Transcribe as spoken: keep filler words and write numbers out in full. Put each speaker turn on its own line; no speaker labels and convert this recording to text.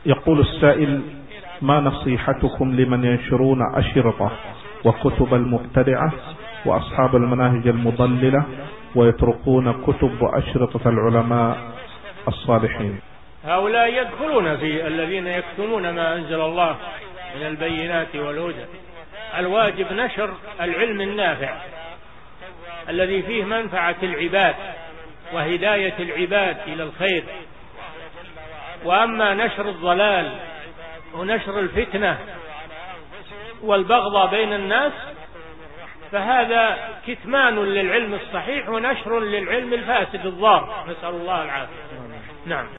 يقول السائل: ما نصيحتكم لمن ينشرون أشرطة وكتب المبتدعة وأصحاب المناهج المضللة ويتركون كتب وأشرطة العلماء الصالحين؟
هؤلاء يدخلون في الذين يكتمون ما أنزل الله من البينات والهدى. الواجب نشر العلم النافع الذي فيه منفعة العباد وهداية العباد إلى الخير. وأما نشر الضلال ونشر الفتنة والبغضاء بين الناس فهذا كتمان للعلم الصحيح ونشر للعلم الفاسد الضار، نسأل الله العافية. نعم.